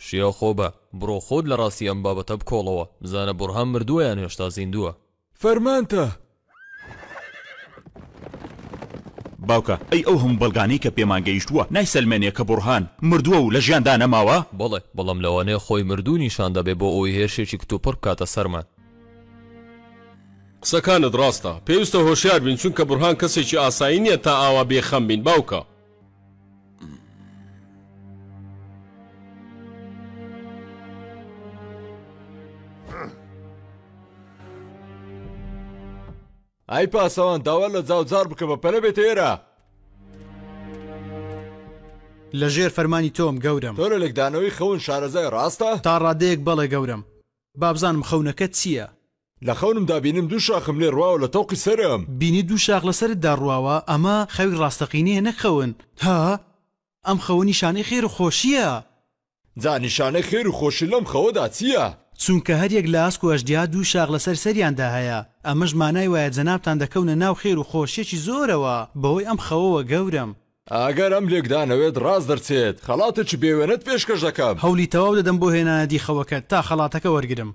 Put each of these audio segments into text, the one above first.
شیا خۆ بە بڕۆ خۆت لە ڕاستی ئەم بابەتە بکۆڵەوە بزانە بورهان مردووە یان هێشتا زیندووە. فەرمانتە باوکە ئەی ئەو هەموو بەڵگانەی کە پێمان گەیشتووە نایسەلمێنێ کە بورهان مردووە و لە ژیاندا نەماوە؟ بەڵێ بەڵام لەوانەیە خۆی مردوو نیشان دەبێ بۆ ئەوی هێرشێکی کتوپڕ بکاتە سەرمان. قسەکانت ڕاستە، پێویستە هۆشیار بین چونکە بورهان کەسێکی ئاسایی نییە تا ئاوا بێخەم بین باوکە. ئای پاسەوان داوا لە جاوجار بکە بە پەلە بێت ئێرە لە ژێر فەرمانی تۆم گەورم. تۆ لە لێکدانەوەی خەون شارەزای ڕاستە؟ تا ڕادەیەک بەڵێ گەورم. بابزانم خەونەکەت چییە؟ لە خەونم دابینم دوو شاخم لێ ڕواوە لە تۆقی سەرم. بینی دوو شاخ لەسەرت داڕواوە ئەمە خەوی ڕاستەقینەیە نەخەون. ها ئەم خەوە نیشانەی خێر و خۆشییە. جا نیشانەی خێر و خۆشی لەم خەوەدا چییە؟ چونکە هەریەک لە ئاسک و ئەژدیا دوو شاخ لەسەر سەریاندا هەیە. ئەمەش مانای وایە جەنابتان دەکەونە ناو خێر و خۆشیێکی زۆرەوە بەهۆی ئەم خەوەوە گەورم. ئەگەر ئەم لێکدانەوێت ڕاست دەرچێت خەڵاتێکی بێوێنەت پێشکەش دەکەم. هەولی تەواو دەدەم بۆ هێنانەدی خەوەکەت تا خەڵاتەکە وەرگرم.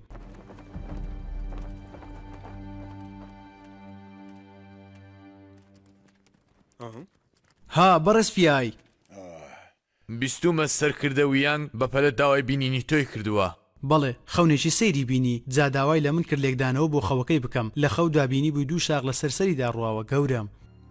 ها بەڕێز فیای بیستومە سەرکردەویان بەپەلە داوای بینینی تۆی کردووە. بەڵێ خەونێکی سەیری بینی جا داوای لە من کرد لێکدانەوە بۆ خەوەکەی بکەم لە خەو دابینی بووی دوو شاخ لە سەرسەریدا ڕواوە گەورم.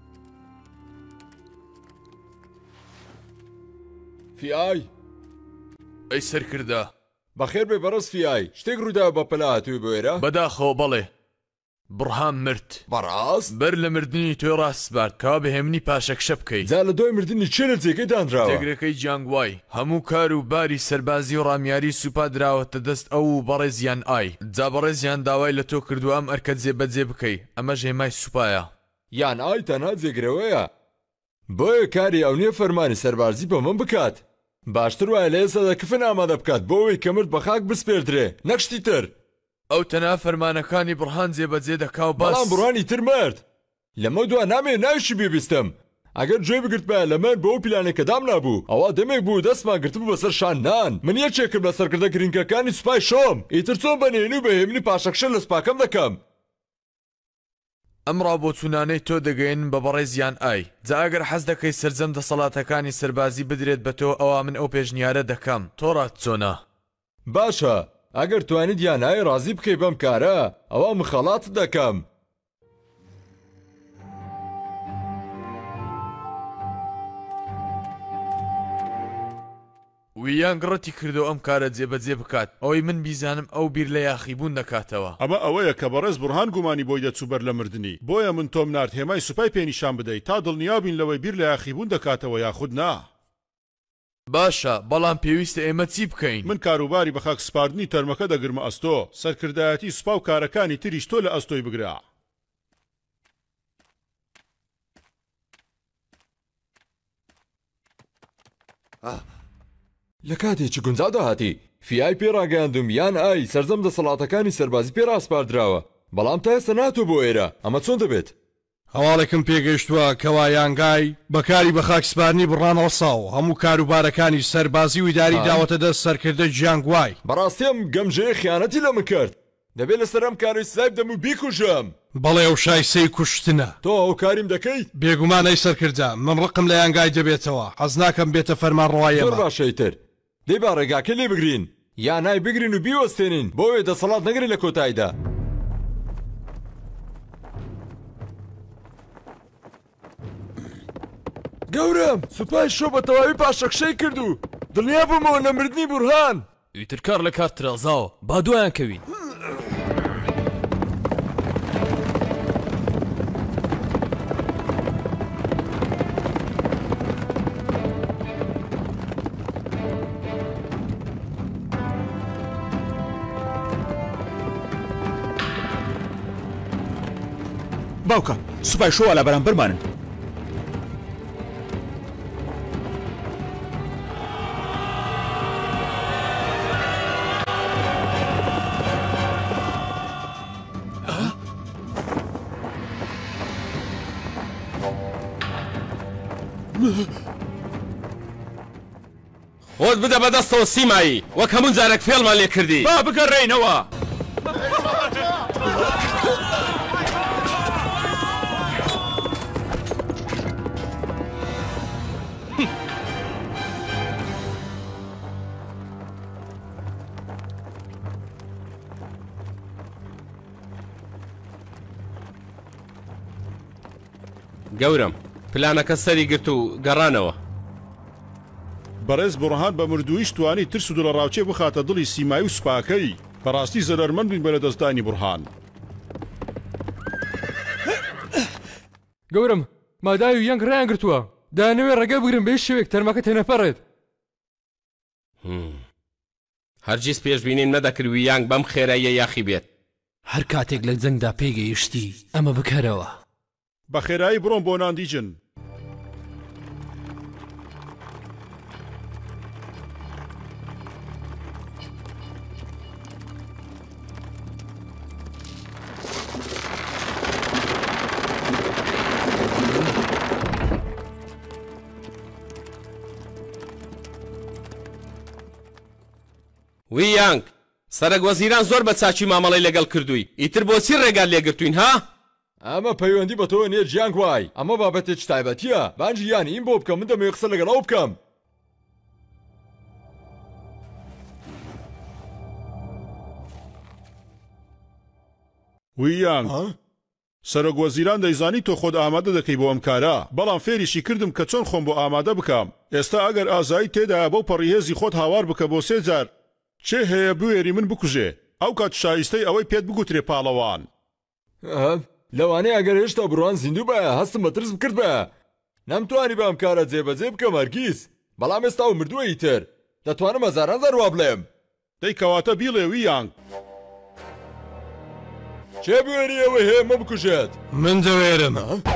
فیای ئەی سەرکردە بەخێر بێ بەڕێز فیای شتێک ڕوودا بە پەلا هاتووی بۆ ئێرە؟ بەداخەوە بەڵێ بڕهام مرد. بەڕاست؟ بەر لە مردنی تۆی ڕاستبارد کاوا بەهێمنی پاشەکشە بکەیت. جا لە دوای مردنی چێ لە جێگەی دانراوە؟ تێگرەکەی جیانگوای هەموو کار و باری سەربازی و ڕامیاری سوپا دراوەتە دەست ئەو و بەڕێزیان ئای. جا بەڕێزیان داوای لە تۆ کردووە ئەم ئەرکە جێبەجێ بکەی. ئەمە ژێمای سوپایە. یان ئای تەنها جێگرەوەیە. بۆیە کاری ئەو نییە فەرمانی سەربازی بە من بکات. باشتر وایە لە ئێستا دەکفن ئامادە بکات بۆ ئەوەی کە مرد بە خاک بسپێردرێ نەکشتی تر. ئەو تەنها فەرمانەکانی بڕهان جێبەجێ دەکا و باس. بەڵام بڕوانی تر مرد. لەمە دووە نامێ ناویشی بێبیستم. ئەگەر گوێ بگرت بە لە من بۆ ئەو پلانێکە دام نابوو ئەوە دەمێک بوو دەستمان گرتبوو بەسەر شاننان. من یەکێکم لە سەرکردە گرنگەکانی سوپای شۆم. ئیتر چۆن بەنێنی و بەهێمنی پاشەکشە لە سوپاکەم دەکەم. ئەم ڕابۆچوونانەی تۆ دەگەین بە بەڕێزیان ئای. جا ئەگەر حەز دەکەی سەرجەم دەسەڵاتەکانی سەربازی بدرێت بە تۆ ئەوە من ئەو پێشنیارە دەکەم. تۆ ڕات چۆنە؟ باشە ئەگەر توانیت یانای ڕازی بکەی بەم کارە ئەوە مخەڵات دەکەم. ویان گڕەتی کردو ئەم کارە جێبەجێ بکات ئەوەی من بیزانم ئەو بیر لە یاخیبوون دەکاتەوە. ئەمە ئەوەیە کە بەڕێز بورهان گومانی بۆی دەچوو بەر لە مردنی بۆیە من تۆم نارد هێمای سوپای پێنیشان بدەیت تا دڵنیابین لەوەی بیر لە یاخیبوون دەکاتەوە یاخود نا. باشە بەڵام پێویستە ئێمە چی بکەین؟ من کاروباری بە خاک سپاردنی تەرمەکە دەگرمە ئەستۆ سەرکردایەتی سوپا و کارەکانی تریش تۆ لە ئەستۆی بگرا. لە کاتێکی گونجاودا هاتی فیای پێڕاگەاندوم یان ئای سەرجەم دەسەڵاتەکانی سەربازی پێڕاستپاردراوە بەڵام تا ئێستا ناتۆ بۆ ئێرە ئەمە چۆن دەبێت؟ هەواڵێکم پێگەیشتووە کەوا یانگای بەکاری بە خاکسپارنی بڕان ڕەساو هەموو کاروبارەکانی سەربازی و ئیداری داوەتە دەست سەرکردە جیانگوای. بەڕاستیم گەمژەیە خیانەتی لە من کرد. دەبێت لەسەر ئەم کارەی سایب دەم و بیکوژم. بەڵێ ئەو شایسەی کوشتنە. تۆ ئەو کاریم دەکەیت؟ بێگومانەی سەرکردە من ڕقم لە یانگای دەبێتەوە حەز ناکەم بێتە فەرمانڕەواییەمە. زۆر باشەیتر دەی با ڕێگاکە لێ بگرین یانای بگرین و بیوەستێنین بۆیە دەسەڵات نەگرین لە کۆتاییدا. گەورم سوپای شۆ بە تەواوی پاشەکشەی کرد و دڵنیا بوومەوە لە مردنی بورهان. ئیتر کار لە کار ترازاوە با دوایان کەوین. باوکە سوپای شۆوە لە بەرامبەرمانن. خۆت بدە بەدەستەوە سیمایی وەک هەموو جارێک فێڵمان لێ کردی با بگەڕێینەوە. گەورم پلانەکە سەری گرت و گەڕانەوە. بەڕێز بڕهان بە مردوویش توانی ترس و دڵە ڕاوچێ بخاتە دڵی سیمایی و سوپاکەی بەڕاستی زەرمەند بووین بە لەدەستدانی بڕهان. گەورم مادای و یەنگ ڕیان گرتووە دانەوێ ڕێگە بگرن بە شێوێک تەرمەکە تێنەپەڕێت. هەرگیز پێشبینیم نەدەکردوی یانگ بەم خێراییە یاخی بێت. هەر کاتێک لە جەنگدا پێگەیشتی ئەمە بکەرەوە. بە خێرایی بڕۆم بۆ ناندیجن. وی یانگ سەرک وەزیران زۆر بە چاچی مامەڵی لەگەڵ کردووی ئیتر بۆچی ڕێگال لێگرتوین ها؟ ئەمە پەیوەندی بە تۆ نیە گیانگ وای ئەمە بابەتێک تایبەتیە بانجی یانی این بۆ بکەم من دەمەوێت قسە لەگەڵ ئەو بکەم. وی یانگ سەرۆک وەزیران دەیزانی تۆ خۆت ئامادە دەکەی بۆ ئەم کارە بەڵام فێریشی کردم کە چۆن خۆم بۆ ئامادە بکەم. ئێستا ئەگەر ئازایی تێدایە بەو پەڕیهێزی خۆت هاوار بکە بۆ 3 جار چێ هەیە بوێری من بکوژێ ئەو کات شایستەی ئەوەی پێت بگوترێ پاڵەوان. لەوانەیە ئەگەر هێشتا بڕوان زیندوو بە هەستم بە ترس بکرد بە نەمتوانی بەم کارە جێبەجێ بکەم هەرگیز بەڵام ئێستا و مردووە ئیتر دەتوانم هەزاران جار وا بڵێم. دەی کەواتە بیڵێ وی یانگ چێ بوێری ئەوە هەیە مە بکوژێت؟ من دەوێرم.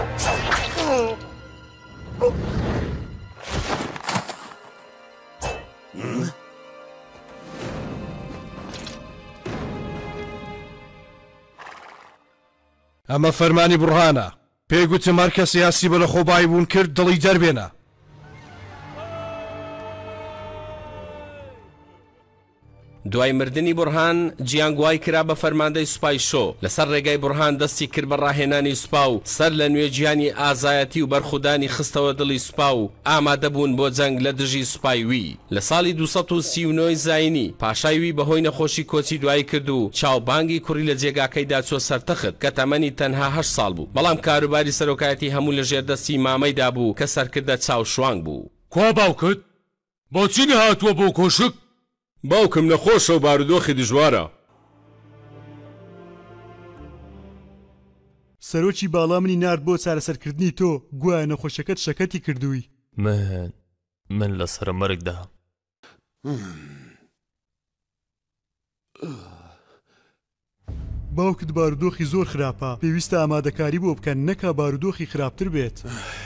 ئەمە فەرمانی بڕهانە پێگوتم هەر کەس سیاسی بە لە خۆبایی بوون کرد دڵی دەربێنە. دوای مردنی بورهان جیانگوای کرا بە فەرماندەی سوپای شۆ لەسەر ڕێگای بورهان دەستی کرد بە ڕاهێنانی سوپا و سەر لە نوێ گیانی ئازایەتی و بەرخودانی خستەوە دڵی سوپا و ئامادەبوون بۆ جەنگ لە دژی سوپای وی. لە ساڵی 239 زاینی پاشای وی بەهۆی نەخۆشی کۆچی دوایی کرد و چاوبانگی کوڕی لە جێگاکەیدا چۆ سەرتەخت کە تەمەنی تەنها 8 ساڵ بوو بەڵام کاروباری سەرۆکایەتی هەموو لە ژێردەستی مامەیدا بوو کە سەرکردە چاو شوانگ بوو. کوا باوکت بۆچی نەهاتووە بۆ کۆشک؟ باوکم نەخۆشە و بارودۆخی دژوارە. سەرۆکی باڵا منی نارد بۆ چارەسەرکردنی تۆ گوایە نەخۆشەکەت شەکەتی کردووی. من لە سەر مەرگدا. باوکت بارودۆخی زۆر خراپە پێویستە ئامادەکاری بۆ بکەن نەکا بارودۆخی خراپتر بێت.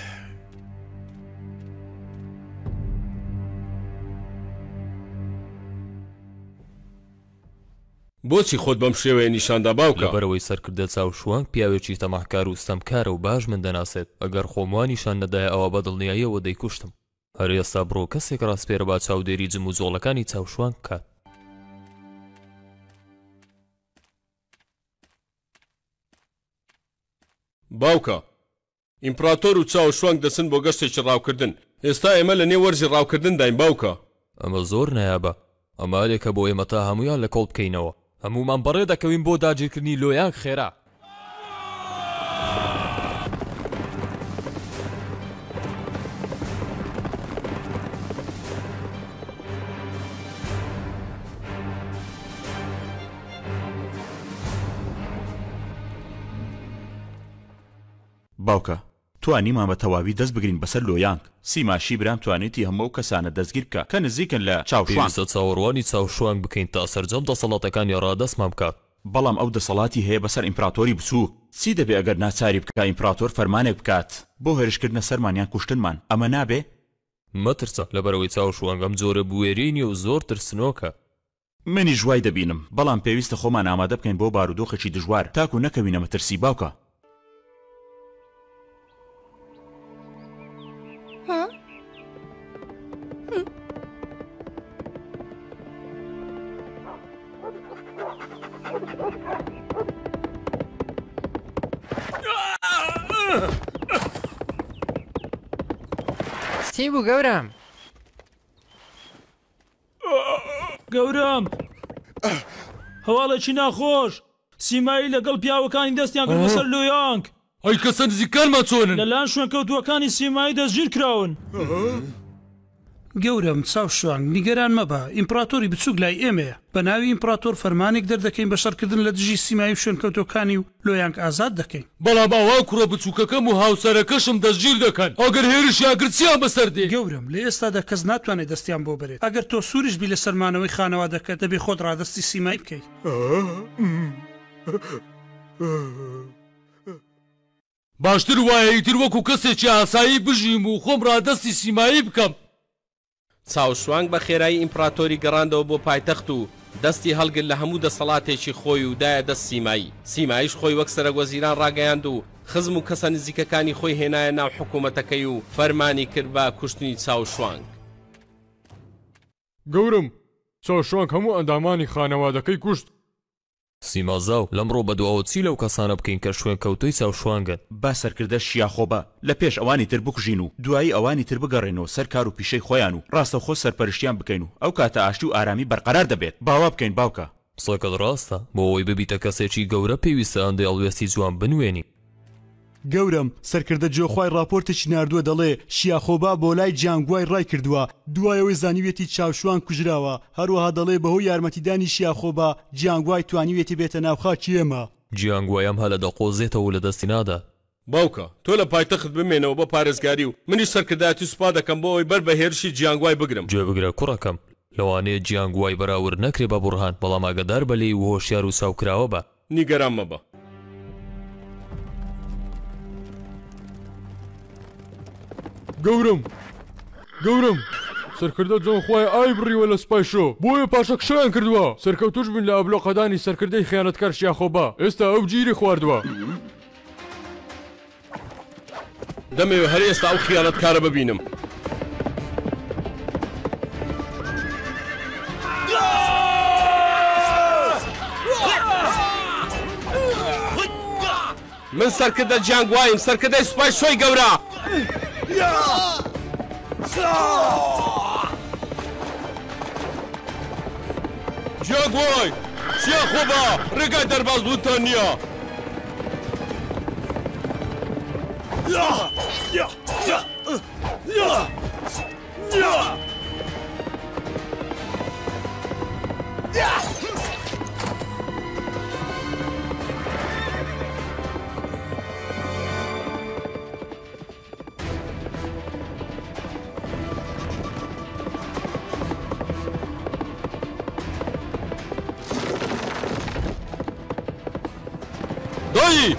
بۆچی خۆت بەم شێوەیە نیشاندا باوکە؟ لەبەرەوەی سەرکردە چاو شوانگ پیاوێکی تەماحکار و ستەمکارە و باش من دەناسێت ئەگەر خۆموانیشان نەدایە ئەوە بە دڵنیاییەوە دەیکوشتم. هەر ئێستا بڕۆ کەسێک ڕاستپێرە با چاودێری جم و جۆڵەکانی چاو شوانگ بکات. باوکە ئیمپراتۆر و چاو شوانگ دەچن بۆ گەشتێکی ڕاوکردن ئێستا ئێمە لە نێو وەرزی ڕاوکردن داین باوکە. ئەمە زۆر نایابە ئەمالێکە بۆ ئێمە تا هەمویان لە کۆڵ بکەینەوە هەمومان بەڕێ دەکەوین بۆ داگیرکردنی لۆیان خێرا. باوکە توانیمان بە تەواوی دەست بگرین بەسەر لۆیانگ سیماشی برام توانێتی هەموو کەسانە دەستگیر بکە کە نزیکن لە چاوشوان چاوەڕوانی چاوشوانگ بکەین تا سەرجەم دەسەڵاتەکانی ڕادەستمان بکات. بەڵام ئەو دەسەڵاتی هەیە بەسەر ئیمپراتۆری بچوو چی دەبێ ئەگەر ناچاری بکە ئیمپراتۆر فەرمانێک بکات بۆ هێرشکردنە سەرمانیان کوشتنمان ئەمە نابێ؟ مەترسە لەبەرەوەی چاوشوانگ ئەم جۆرە بوێرینی و زۆر ترسنۆکە. منی ژوای دەبینم بەڵام پێویستە خۆمان ئامادە بکەین بۆ بارودۆخێکی دژوار تاکو نەکەوینە مەترسی باوکە. چی بوو گەورم؟ گەورم هەواڵێکی ناخۆش سیمایی لەگەڵ پیاوەکانی دەستیان کرد بەسەر لۆیانگ. ئەی کەسە نزیکانمان چۆنن؟ لەلایەن شوێن کەوتووەکانی سیمایی دەستگیر کراون. گەورم چاوشوان نیگەران مەبە، ئیمپراتۆری بچووک لای ئێمەیە. بە ناوی ئیمپراتۆر فەرمانێک دەردەکەین بەشەرکردن لە دژی سیمایی و شوێنکەوتەکانی و لۆیانگ ئازاد دەکەین. بەڵام ئاوا کوڕە بچووکەکەم و هاوسەرەکەشم دەستگیر دەکەن. ئەگەر هێرشیان گرچیان بەسەر دێ. گەورم لە ئێستادا کەس ناتوانێت دەستیان بۆ بێت. ئەگەر تۆ سوورش بی لە سەرمانەوەی خانەوە دەکەت دەبێ خۆت ڕادستی سیمایی بکەیت. باشتر وایە ئیتر وەکو کەسێکی ئاسایی بژیم و خۆم ڕادستی سیمایی بکەم. چاوشوانگ بە خێرایی ئیمپراتۆری گەڕاندەوە بۆ پایتەخت و دەستی هەڵگر لە هەموو دەسەڵاتێکی خۆی و دایە دەست سیمایی. سیماییش خۆی وەک سەرۆکوەزیران ڕاگەیاند و خزم و کەسە نزیکەکانی خۆی هێنایە ناو حکوومەتەکەی و فەرمانی کرد بە کوشتنی چاوشوانگ. گەورم چاوشوانگ هەموو ئەندامانی خانەوادەکەی کوشت. سیمازاو لەمڕۆ بەدواوە چی لەو کەسانە بکەین کە شوێن کەوتوی چاوشوانگن؟ با سەرکردە شیاخۆبە لە پێش ئەوانی تر بکوژین و دوایی ئەوانی تر بگەڕێنەوە سەر کار و پیشەی خۆیان و ڕاستەخۆ سەرپەرشتیان بکەین و ئەو کاتە ئاشتی و ئارامی بەرقەرار دەبێت. باوا بکەین باوکە. قسەکەت ڕاستە بۆ ئەوەی ببیتە کەسێکی گەورە پێویستە ئەندێ ئەڵوێستی جوان بنوێنی. گەورم سەرکردە جۆخوای راپۆرتێکی ناردووە دەڵێ شیاخۆبا بۆ لای جیانگوای ڕای کردووە دوایەوەی زانیوێتی چاوشوان کوژراوە هەروەها دەڵێ بەهۆی یارمەتیدانی شیاخۆبا جیانگوای توانیوێتی بێتە ناوخاکی ئێمە. جیانگوایم هەلە دەقۆزێتەوە لە دەستی نادا. باوکە تۆ لە پایتەخت بمێنەوە بە پارێزگاری و منیش سەرکردایەتی سوپا دەکەم بۆ ئەوی بەر بە هێرشی جیانگوای بگرم. گوێ بگرە کوڕەکەم لەوانەیە جیانگوای بەراورد نەکرێ بە بورهان بەڵام ئاگادار بە لێی و هۆشیار و ساوکراوە بە. نیگەران مەبە. گەورم سەرکردە جۆنخوای ئای بڕیوە لە سوپای شۆ بۆیە پاشەکشیان کردووە سەرکەوتوش بوون لە ئەبلۆقەدانی سەرکردەی خیانەتکار شیاخۆبا ئێستا ئەو گیری خواردووە. دەمەوێت هەر ئێستا ئەو خیانەتکارە ببینم. من سەرکردە جیانگوایم سەرکردەی سوپای شۆی گەورە. جیانگوای شیاخۆبا ڕێگای دەرباز بوونتان نییە. دایی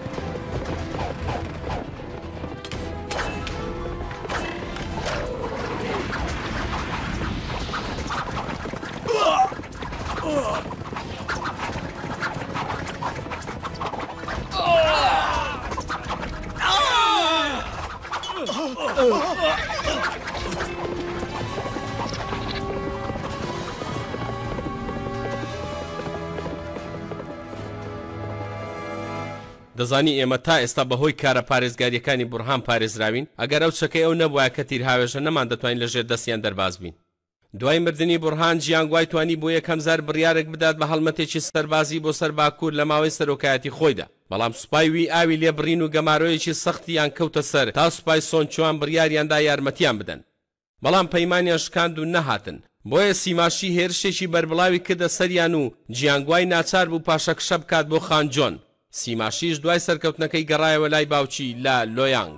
دەزانی ئێمە تا ئێستا بەهۆی کارە پارێزگاریەکانی بورهان پارێزراوین ئەگەر ئەو چەکەی ئەو نەبووە کە تیر هاوێژە نەمان دەتوانین لەژێر دەستیان دەرباز بین. دوای مردنی بورهان جیانگوای توانی بۆ یەکەم زار بڕیارێک بدات بە هەڵمەتێکی سەربازی بۆ سەر باکوور لە ماوەی سەرۆکایەتی خۆیدا بەڵام سوپای وی ئاوی لێبڕین و گەمارۆیەکی سەختیان کەوتە سەر تا سوپای سۆنچوان بڕیاریاندا یارمەتیان بدەن بەڵام پەیمانیان شکاند و نەهاتن بۆیە سیماشی هێرشێکی بەربڵاوی کردە سەریان و جیانگوای ناچار بوو پاشەکشە بکات بۆ خانجۆن. سیماشیش دوای سەرکەوتنەکەی گەڕایەوە لای باوچی لە لۆیانگ.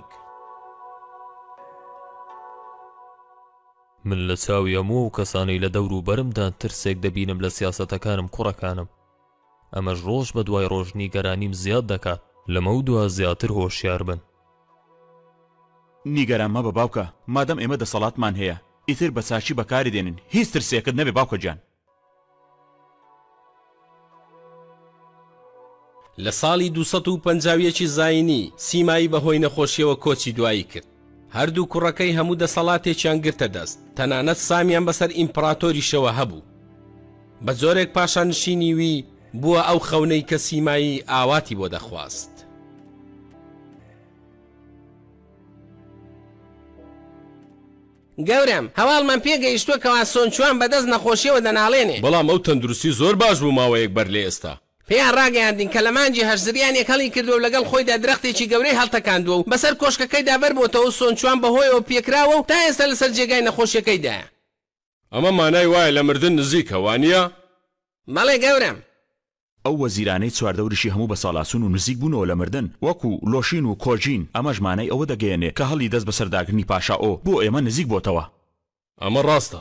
من لە چاوی هەموو و کەسانەی لە دەور و بەرمدا ترسێک دەبینم لە سیاسەتەکانم کوڕەکانم. ئەمەش ڕۆژ بە دوای ڕۆژ نیگەرانیم زیاد دەکات لەمە و دووە زیاتر هۆشیار بن. نیگەران مەبە باوکە مادەم ئێمە دەسەڵاتمان هەیە ئیتر بە چاچی بەکاری دێنن هیچ ترسێکت نەبێ باوکە جان. لە ساڵی 250 زاینی سیمایی بەهۆی نەخۆشیەوە کۆچی دوایی کرد. هەردوو کوڕەکەی هەموو دەسەڵاتێکیان گرتە دەست تەنانەت سامیان بەسەر ئیمپراتۆریشەوە هەبوو. بە جۆرێک پاشان نشینی وی بووە ئەو خەونەی کە سیمایی ئاواتی بۆ دەخواست. گەورم هەواڵمان پێگەیشتووە کەوا سۆنچوان بەدەست نەخۆشیەوە دەناڵێنێ بەڵام ئەو تەندروستی زۆر باش بوو ماوەیەک بەر لێ ئێستا پێیان ڕاگەیاندین کە لە مانجی هەشزریان یەکەڵی کردو و لەگەڵ خۆیدا درەختێکی گەورەی هەڵتەکاندووە و بەسەر کۆشکەکەیدا بەربووتەوە سۆنچوان بەهۆیەوە پێکراوە و تا ئێستا لەسەر جێگای نەخۆشیەکەیدایە ئەمە مانای وایە لە مردن نزیکە وانە؟ بەڵێ گەورم ئەو وەزیرانەی چواردەوریشی هەموو بە ساڵاسون و نزیک بوونەوە لە مردن وەکو لۆشین و کۆجین ئەمەژمانەی ئەوە دەگەیەنێ کە هەڵی دەست بەسەرداگرنی پاشا ئۆ بۆ ئێمە نزیک بۆتەوە ئەمە ڕاستە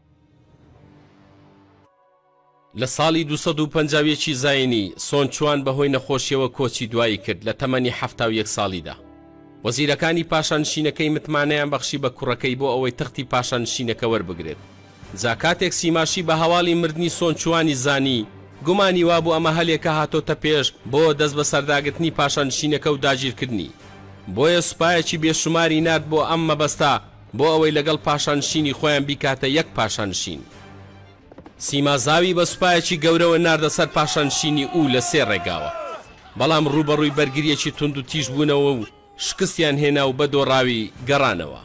لە ساڵی 250 زاینی سۆنچوان بەهۆی نەخۆشیەوە کۆچی دوایی کرد لە تەمەنی 71 ساڵیدا وەزیرەکانی پاشانشینەکەی متمانەیان بەخشی بە کوڕەکەی بۆ ئەوەی تەختی پاشانشینەکە وەربگرێت جا کاتێک سیماشی بە هەواڵی مردنی سۆنچوانی زانی گومانی وابوو ئەمە هەلێکە هاتۆتە پێش بۆ دەست بە سەرداگرتنی پاشانشینەکە و داگیرکردنی بۆیە سوپایەکی بێشماری نات بۆ ئەم مەبەستا بۆ ئەوەی لەگەڵ پاشانشینی خۆیان بیکاتە یەک پاشانشین سیمازاوی بە سوپایەکی گەورەوە ناردە سەر پاشانشینی ئوو لە 3 ڕێگاوە بەڵام ڕوبەڕووی بەرگریەکی تند و تیژ بوونەوە و شکستیان هێنا و بە دۆڕاوی گەڕانەوە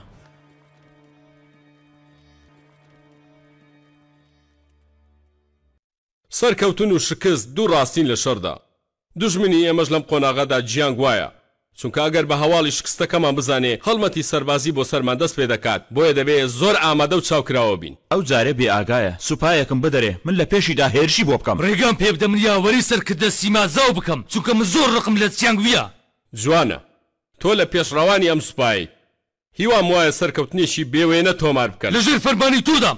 سەرکەوتن و شکست دوو ڕاستین لە شەردا دوژمنی ئێمەش لەم قۆناغەدا گیان گوایە چونکە ئەگەر بە هەواڵی شکستەکەمان بزانێ هەڵمەتی سەربازی بۆ سەرمان دەست پێ دەکات بۆیە دەبێت زۆر ئامادە و چاوکراوە بین ئەو جارێ بێ ئاگایە سوپایەکم بدەرێ من لە پێشیدا هێرشی بۆ بکەم ڕێگام پێ بدە من یاوەری سەرکردە سیمازاو بکەم چونکە من زۆر ڕقم لە چیانگویە جوانە تۆ لە پێشڕەوانی ئەم سوپایی هیوام وایە سەرکەوتنیشی بێوێنە تۆمار بکەن لەژێر فەرمانی تۆدام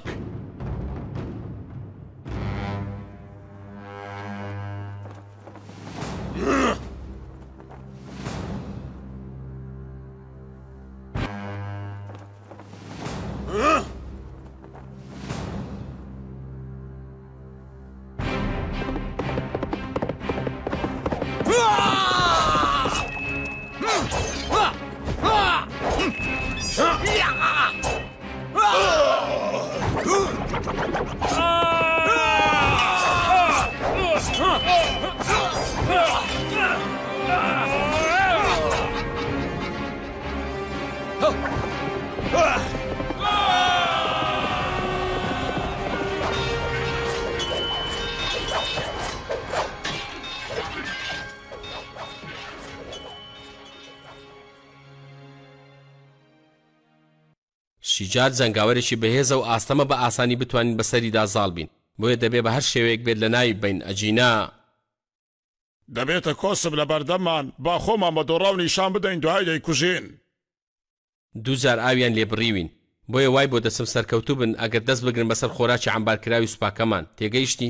شیجار جەنگاوەرێکی بەهێزە و ئاستەمە بە ئاسانی بتوانین بەسەریدا زاڵ بین بۆیە دەبێت بە هەر شێوەیەک بێت لە ناوی بین ئەجینا دەبێتە کۆسب لە بەردەممان با خۆمان بە دۆڕاو نیشان بدەین دوای دەیکوژین دووجار ئاویان لێ بڕیوین بۆیە وای بۆ دەسم سەرکەوتوو بن ئەگەر دەست بگرن بەسەر خۆراکی عەمبارکراوی سوپاکەمان تێگەیشتی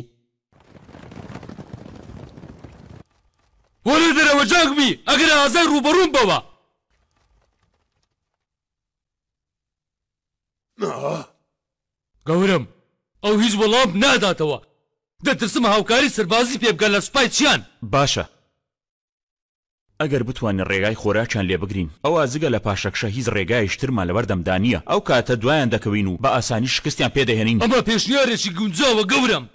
وەرە دەرەوە جاگمی ئەگەر ئازای ڕوبەڕوون بەوە گەورم ئەو هیچ وەڵام ناداتەوە دەترسم هاوکاری سەربازی پێ بگەن لە سوپای چیان باشە ئەگەر بتوانین ڕێگای خۆراکیان لێ بگرین ئەو ئازگە لە پاشەکشە هیچ ڕێگایشترمان لەبەردەمدانیە ئەو کاتە دوایان دەکەوین و بە ئاسانی شکستیان پێدەهێنین ئەمە پێشنیارێکی گونجاوە گەورم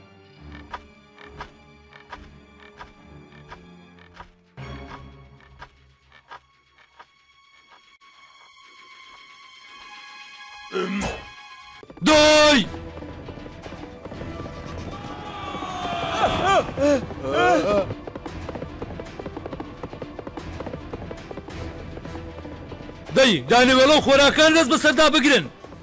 دای دەی دانەوێڵە خۆراکان دەست بەسەردا بگرن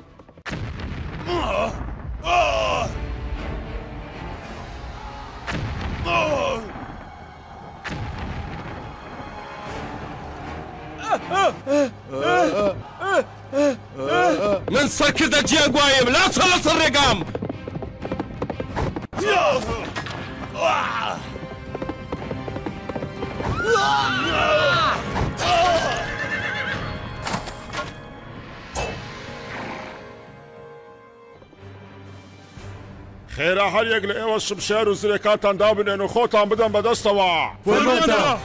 من سەرکردە جیاگوایم لاچە لەسەر ڕێگام خێرا هەر یەک لە ئێوە شمشێر و زرێکاتان دابنێن و خۆتان بدەن بەدەستەوە فەرمانتە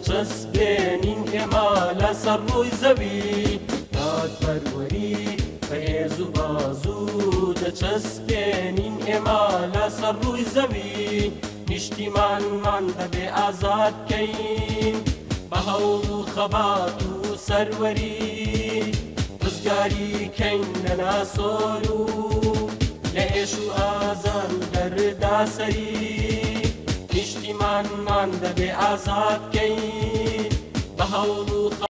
دەچەسبێنین ئێمە لەسەر ڕووی زەوی دادپەروەری بەهێز و بازوو دەچەسبێنین ئێمە لەسەر ڕووی زەوی نیشتیمانمان دەبێ ئازاد بکەین بە هەوڵ و خەبات و سەروەری ڕزگاری کەین لە ناسۆر و لە ئێش و ئازان دەردا سەری نیشتیمانمان دەبێ ئازاد بکەین بە هەوڵ و